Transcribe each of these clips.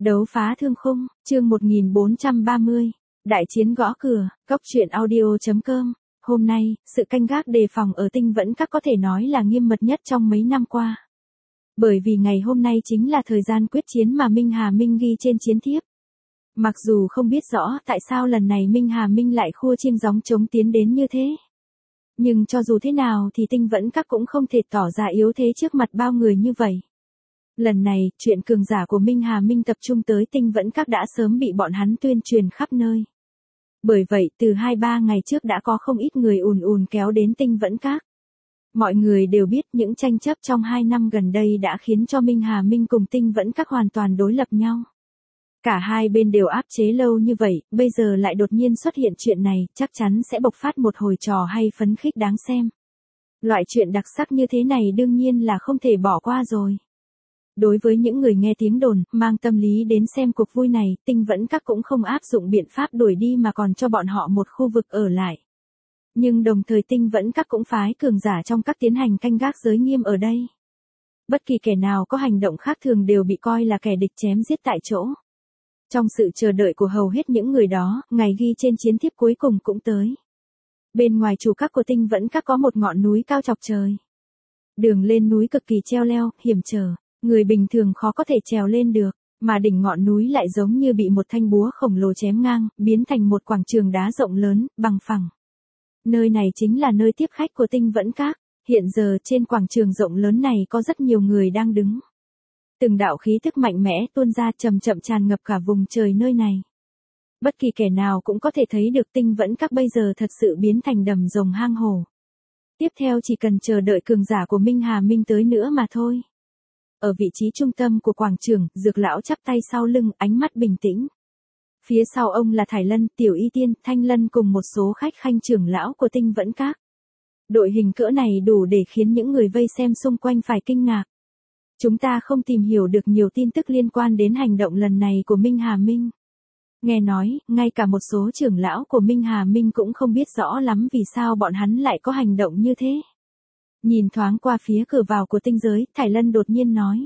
Đấu phá thương khung, chương 1430. Đại chiến gõ cửa, Cốc truyện audio.com. Hôm nay, sự canh gác đề phòng ở Tinh Vẫn Các có thể nói là nghiêm mật nhất trong mấy năm qua. Bởi vì ngày hôm nay chính là thời gian quyết chiến mà Minh Hà Minh ghi trên chiến thiếp. Mặc dù không biết rõ tại sao lần này Minh Hà Minh lại khua chiêng gióng trống tiến đến như thế. Nhưng cho dù thế nào thì Tinh Vẫn Các cũng không thể tỏ ra yếu thế trước mặt bao người như vậy. Lần này, chuyện cường giả của Minh Hà Minh tập trung tới Tinh Vẫn Các đã sớm bị bọn hắn tuyên truyền khắp nơi. Bởi vậy, từ 2-3 ngày trước đã có không ít người ùn ùn kéo đến Tinh Vẫn Các. Mọi người đều biết những tranh chấp trong 2 năm gần đây đã khiến cho Minh Hà Minh cùng Tinh Vẫn Các hoàn toàn đối lập nhau. Cả hai bên đều áp chế lâu như vậy, bây giờ lại đột nhiên xuất hiện chuyện này, chắc chắn sẽ bộc phát một hồi trò hay phấn khích đáng xem. Loại chuyện đặc sắc như thế này đương nhiên là không thể bỏ qua rồi. Đối với những người nghe tiếng đồn, mang tâm lý đến xem cuộc vui này, Tinh Vẫn Các cũng không áp dụng biện pháp đuổi đi mà còn cho bọn họ một khu vực ở lại. Nhưng đồng thời Tinh Vẫn Các cũng phái cường giả trong các tiến hành canh gác giới nghiêm ở đây. Bất kỳ kẻ nào có hành động khác thường đều bị coi là kẻ địch chém giết tại chỗ. Trong sự chờ đợi của hầu hết những người đó, ngày ghi trên chiến thiếp cuối cùng cũng tới. Bên ngoài chủ các của Tinh Vẫn Các có một ngọn núi cao chọc trời. Đường lên núi cực kỳ treo leo, hiểm trở. Người bình thường khó có thể trèo lên được, mà đỉnh ngọn núi lại giống như bị một thanh búa khổng lồ chém ngang, biến thành một quảng trường đá rộng lớn, bằng phẳng. Nơi này chính là nơi tiếp khách của Tinh Vẫn Các. Hiện giờ trên quảng trường rộng lớn này có rất nhiều người đang đứng. Từng đạo khí tức mạnh mẽ tuôn ra chậm chậm tràn ngập cả vùng trời nơi này. Bất kỳ kẻ nào cũng có thể thấy được Tinh Vẫn Các bây giờ thật sự biến thành đầm rồng hang hổ. Tiếp theo chỉ cần chờ đợi cường giả của Minh Hà Minh tới nữa mà thôi. Ở vị trí trung tâm của quảng trường, Dược lão chắp tay sau lưng, ánh mắt bình tĩnh. Phía sau ông là Thải Lân, Tiểu Y Tiên, Thanh Lân cùng một số khách khanh trưởng lão của Tinh Vẫn Các. Đội hình cỡ này đủ để khiến những người vây xem xung quanh phải kinh ngạc. Chúng ta không tìm hiểu được nhiều tin tức liên quan đến hành động lần này của Minh Hà Minh. Nghe nói, ngay cả một số trưởng lão của Minh Hà Minh cũng không biết rõ lắm vì sao bọn hắn lại có hành động như thế. Nhìn thoáng qua phía cửa vào của tinh giới, Thải Lân đột nhiên nói.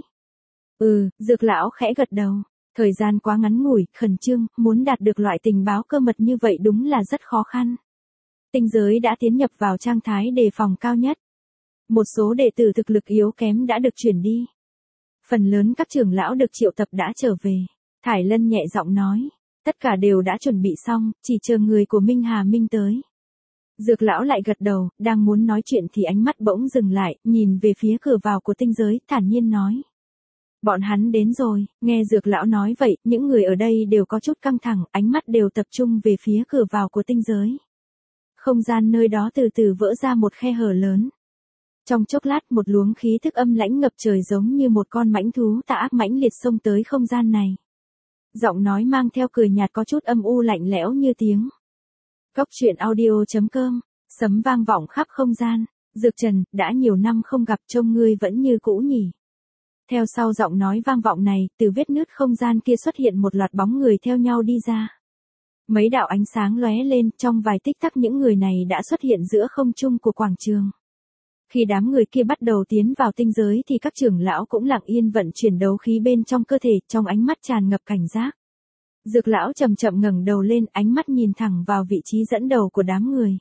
Dược lão khẽ gật đầu. Thời gian quá ngắn ngủi, khẩn trương, muốn đạt được loại tình báo cơ mật như vậy đúng là rất khó khăn. Tinh giới đã tiến nhập vào trạng thái đề phòng cao nhất. Một số đệ tử thực lực yếu kém đã được chuyển đi. Phần lớn các trưởng lão được triệu tập đã trở về. Thải Lân nhẹ giọng nói. Tất cả đều đã chuẩn bị xong, chỉ chờ người của Minh Hà Minh tới. Dược lão lại gật đầu, đang muốn nói chuyện thì ánh mắt bỗng dừng lại, nhìn về phía cửa vào của tinh giới, thản nhiên nói. Bọn hắn đến rồi, nghe dược lão nói vậy, những người ở đây đều có chút căng thẳng, ánh mắt đều tập trung về phía cửa vào của tinh giới. Không gian nơi đó từ từ vỡ ra một khe hở lớn. Trong chốc lát một luồng khí thức âm lãnh ngập trời giống như một con mãnh thú tà ác mãnh liệt xông tới không gian này. Giọng nói mang theo cười nhạt có chút âm u lạnh lẽo như tiếng. Cốc truyện audio.com, sấm vang vọng khắp không gian. Dược Trần, đã nhiều năm không gặp trông ngươi vẫn như cũ nhỉ. Theo sau giọng nói vang vọng này, từ vết nứt không gian kia xuất hiện một loạt bóng người theo nhau đi ra. Mấy đạo ánh sáng lóe lên, trong vài tích tắc những người này đã xuất hiện giữa không trung của quảng trường. Khi đám người kia bắt đầu tiến vào tinh giới thì các trưởng lão cũng lặng yên vận chuyển đấu khí bên trong cơ thể, trong ánh mắt tràn ngập cảnh giác. Dược lão chậm chậm ngẩng đầu lên, ánh mắt nhìn thẳng vào vị trí dẫn đầu của đám người.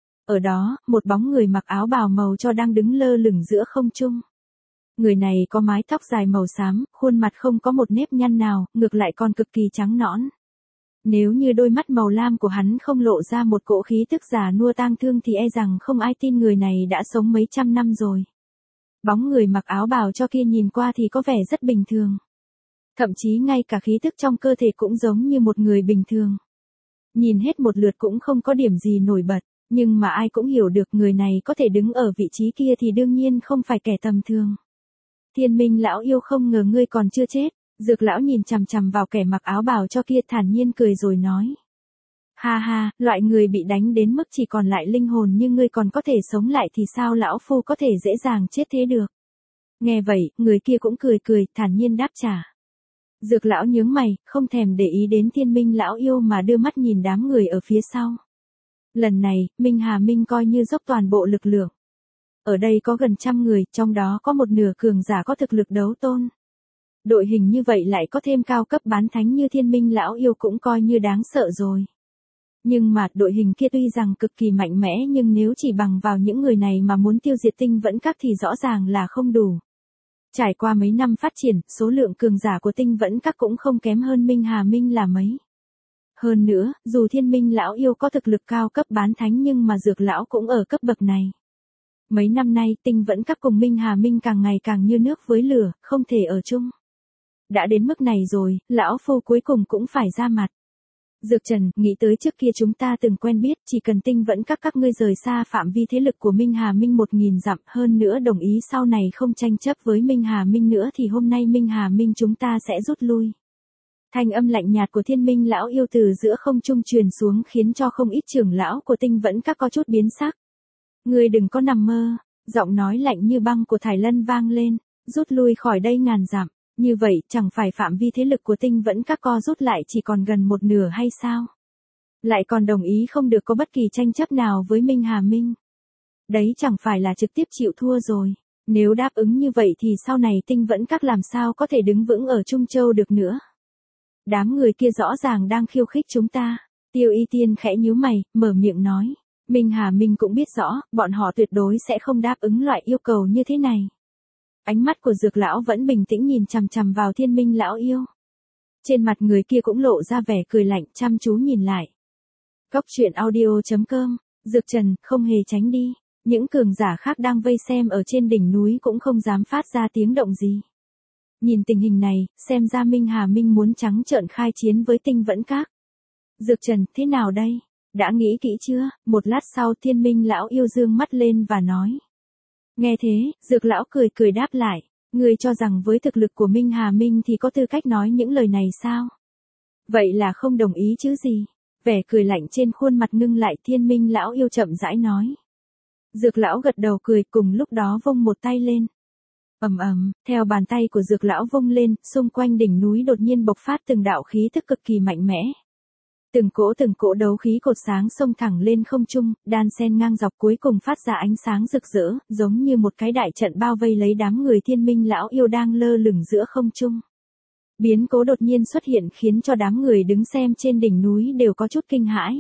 Ở đó, một bóng người mặc áo bào màu cho đang đứng lơ lửng giữa không trung. Người này có mái tóc dài màu xám, khuôn mặt không có một nếp nhăn nào, ngược lại còn cực kỳ trắng nõn. Nếu như đôi mắt màu lam của hắn không lộ ra một cỗ khí tức già nua tang thương thì e rằng không ai tin người này đã sống mấy trăm năm rồi. Bóng người mặc áo bào cho kia nhìn qua thì có vẻ rất bình thường. Thậm chí ngay cả khí tức trong cơ thể cũng giống như một người bình thường. Nhìn hết một lượt cũng không có điểm gì nổi bật, nhưng mà ai cũng hiểu được người này có thể đứng ở vị trí kia thì đương nhiên không phải kẻ tầm thường. Thiên Minh lão yêu, không ngờ ngươi còn chưa chết. Dược lão nhìn chằm chằm vào kẻ mặc áo bào cho kia thản nhiên cười rồi nói. Ha ha, loại người bị đánh đến mức chỉ còn lại linh hồn như ngươi còn có thể sống lại thì sao lão phu có thể dễ dàng chết thế được. Nghe vậy, người kia cũng cười cười, thản nhiên đáp trả. Dược lão nhướng mày, không thèm để ý đến Thiên Minh lão yêu mà đưa mắt nhìn đám người ở phía sau. Lần này, Minh Hà Minh coi như dốc toàn bộ lực lượng. Ở đây có gần 100 người, trong đó có một nửa cường giả có thực lực đấu tôn. đội hình như vậy lại có thêm cao cấp bán thánh như Thiên Minh lão yêu cũng coi như đáng sợ rồi. Nhưng mà đội hình kia tuy rằng cực kỳ mạnh mẽ nhưng nếu chỉ bằng vào những người này mà muốn tiêu diệt tinh vẫn các thì rõ ràng là không đủ. Trải qua mấy năm phát triển, số lượng cường giả của tinh vẫn các cũng không kém hơn Minh Hà Minh là mấy. Hơn nữa, dù Thiên Minh lão yêu có thực lực cao cấp bán thánh nhưng mà Dược lão cũng ở cấp bậc này. Mấy năm nay tinh vẫn các cùng Minh Hà Minh càng ngày càng như nước với lửa, không thể ở chung. Đã đến mức này rồi, lão phu cuối cùng cũng phải ra mặt. Dược Trần, nghĩ tới trước kia chúng ta từng quen biết, chỉ cần tinh vẫn các ngươi rời xa phạm vi thế lực của Minh Hà Minh 1000 dặm, hơn nữa đồng ý sau này không tranh chấp với Minh Hà Minh nữa thì hôm nay Minh Hà Minh chúng ta sẽ rút lui. Thanh âm lạnh nhạt của Thiên Minh lão yêu từ giữa không trung truyền xuống khiến cho không ít trưởng lão của tinh vẫn các có chút biến sắc. Ngươi đừng có nằm mơ, giọng nói lạnh như băng của Thải Lân vang lên, rút lui khỏi đây ngàn dặm. Như vậy, chẳng phải phạm vi thế lực của tinh vẫn các co rút lại chỉ còn gần một nửa hay sao? Lại còn đồng ý không được có bất kỳ tranh chấp nào với Minh Hà Minh. Đấy chẳng phải là trực tiếp chịu thua rồi. Nếu đáp ứng như vậy thì sau này tinh vẫn các làm sao có thể đứng vững ở Trung Châu được nữa. Đám người kia rõ ràng đang khiêu khích chúng ta. Tiêu Y Tiên khẽ nhíu mày, mở miệng nói. Minh Hà Minh cũng biết rõ, bọn họ tuyệt đối sẽ không đáp ứng loại yêu cầu như thế này. Ánh mắt của Dược lão vẫn bình tĩnh nhìn chằm chằm vào Thiên Minh lão yêu. Trên mặt người kia cũng lộ ra vẻ cười lạnh chăm chú nhìn lại. Cốc truyện audio.com, Dược Trần, không hề tránh đi. Những cường giả khác đang vây xem ở trên đỉnh núi cũng không dám phát ra tiếng động gì. Nhìn tình hình này, xem ra Minh Hà Minh muốn trắng trợn khai chiến với tinh vẫn các. Dược Trần, thế nào đây? Đã nghĩ kỹ chưa? Một lát sau Thiên Minh lão yêu dương mắt lên và nói. Nghe thế, Dược lão cười cười đáp lại, ngươi cho rằng với thực lực của Minh Hà Minh thì có tư cách nói những lời này sao? Vậy là không đồng ý chứ gì? Vẻ cười lạnh trên khuôn mặt ngưng lại Thiên Minh lão yêu chậm rãi nói. Dược lão gật đầu cười cùng lúc đó vung một tay lên. Ầm ầm, theo bàn tay của Dược lão vung lên, xung quanh đỉnh núi đột nhiên bộc phát từng đạo khí tức cực kỳ mạnh mẽ. Từng cỗ đấu khí cột sáng xông thẳng lên không trung, đan xen ngang dọc cuối cùng phát ra ánh sáng rực rỡ, giống như một cái đại trận bao vây lấy đám người Thiên Minh lão yêu đang lơ lửng giữa không trung. Biến cố đột nhiên xuất hiện khiến cho đám người đứng xem trên đỉnh núi đều có chút kinh hãi.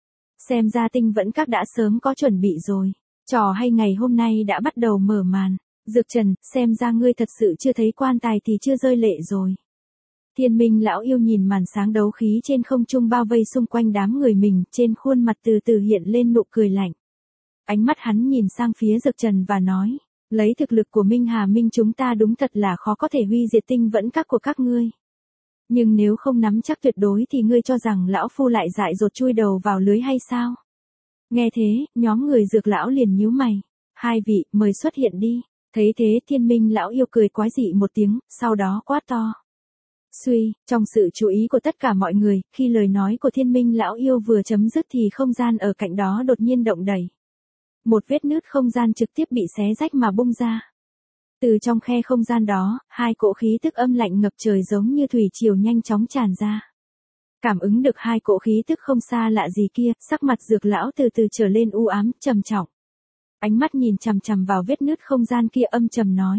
Xem ra tinh vẫn các đã sớm có chuẩn bị rồi. Trò hay ngày hôm nay đã bắt đầu mở màn. Dược Trần, xem ra ngươi thật sự chưa thấy quan tài thì chưa rơi lệ rồi. Thiên Minh lão yêu nhìn màn sáng đấu khí trên không trung bao vây xung quanh đám người mình, trên khuôn mặt từ từ hiện lên nụ cười lạnh. Ánh mắt hắn nhìn sang phía Dược Trần và nói, lấy thực lực của Minh Hà Minh chúng ta đúng thật là khó có thể huy diệt tinh vẫn các của các ngươi. Nhưng nếu không nắm chắc tuyệt đối thì ngươi cho rằng lão phu lại dại dột chui đầu vào lưới hay sao? Nghe thế, nhóm người Dược lão liền nhíu mày. Hai vị, mời xuất hiện đi. Thấy thế Thiên Minh lão yêu cười quái dị một tiếng, sau đó quát to. Suy, trong sự chú ý của tất cả mọi người, khi lời nói của Thiên Minh lão yêu vừa chấm dứt thì không gian ở cạnh đó đột nhiên động đẩy. Một vết nứt không gian trực tiếp bị xé rách mà bung ra. Từ trong khe không gian đó, hai cỗ khí tức âm lạnh ngập trời giống như thủy triều nhanh chóng tràn ra. Cảm ứng được hai cỗ khí tức không xa lạ gì kia, sắc mặt Dược lão từ từ trở lên u ám, trầm trọng. Ánh mắt nhìn chằm chằm vào vết nứt không gian kia âm trầm nói.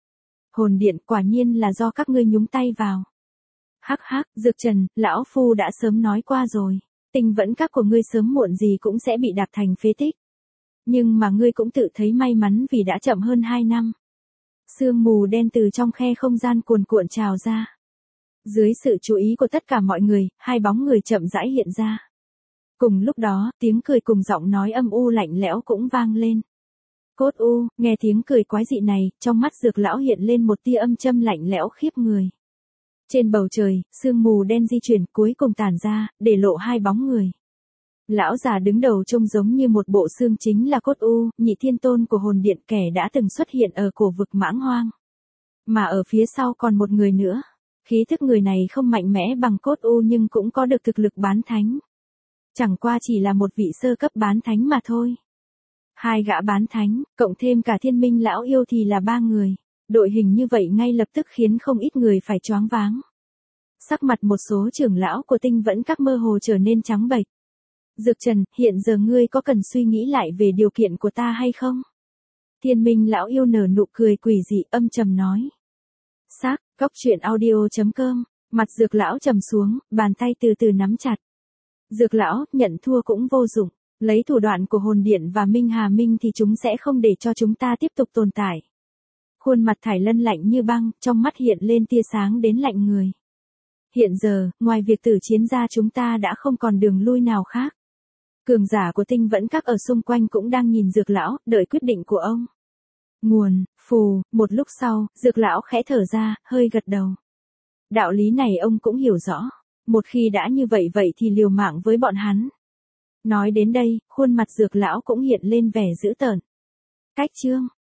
Hồn điện quả nhiên là do các ngươi nhúng tay vào. Hắc hắc, Dược Trần, lão phu đã sớm nói qua rồi. Tinh vẫn các của ngươi sớm muộn gì cũng sẽ bị đạp thành phế tích. Nhưng mà ngươi cũng tự thấy may mắn vì đã chậm hơn 2 năm. Sương mù đen từ trong khe không gian cuồn cuộn trào ra. Dưới sự chú ý của tất cả mọi người, hai bóng người chậm rãi hiện ra. Cùng lúc đó, tiếng cười cùng giọng nói âm u lạnh lẽo cũng vang lên. Cốt u, nghe tiếng cười quái dị này, trong mắt Dược lão hiện lên một tia âm châm lạnh lẽo khiếp người. Trên bầu trời, sương mù đen di chuyển cuối cùng tản ra, để lộ hai bóng người. Lão già đứng đầu trông giống như một bộ xương chính là Cốt u, nhị thiên tôn của hồn điện kẻ đã từng xuất hiện ở cổ vực Mãng Hoang. Mà ở phía sau còn một người nữa. Khí thức người này không mạnh mẽ bằng Cốt u nhưng cũng có được thực lực bán thánh. Chẳng qua chỉ là một vị sơ cấp bán thánh mà thôi. Hai gã bán thánh, cộng thêm cả Thiên Minh lão yêu thì là 3 người. Đội hình như vậy ngay lập tức khiến không ít người phải choáng váng. Sắc mặt một số trưởng lão của tinh vẫn các mơ hồ trở nên trắng bệch. Dược Trần, hiện giờ ngươi có cần suy nghĩ lại về điều kiện của ta hay không? Thiên Minh lão yêu nở nụ cười quỷ dị âm trầm nói. Xác, Cốc truyện audio.com, mặt Dược lão trầm xuống, bàn tay từ từ nắm chặt. Dược lão, nhận thua cũng vô dụng, lấy thủ đoạn của hồn điện và Minh Hà Minh thì chúng sẽ không để cho chúng ta tiếp tục tồn tại. Khuôn mặt Thải Lân lạnh như băng, trong mắt hiện lên tia sáng đến lạnh người. Hiện giờ, ngoài việc tử chiến ra chúng ta đã không còn đường lui nào khác. Cường giả của Tinh Vẫn Các ở xung quanh cũng đang nhìn Dược lão, đợi quyết định của ông. Nguồn, phù, một lúc sau, Dược lão khẽ thở ra, hơi gật đầu. Đạo lý này ông cũng hiểu rõ. Một khi đã như vậy thì liều mạng với bọn hắn. Nói đến đây, khuôn mặt Dược lão cũng hiện lên vẻ dữ tợn. Cách chương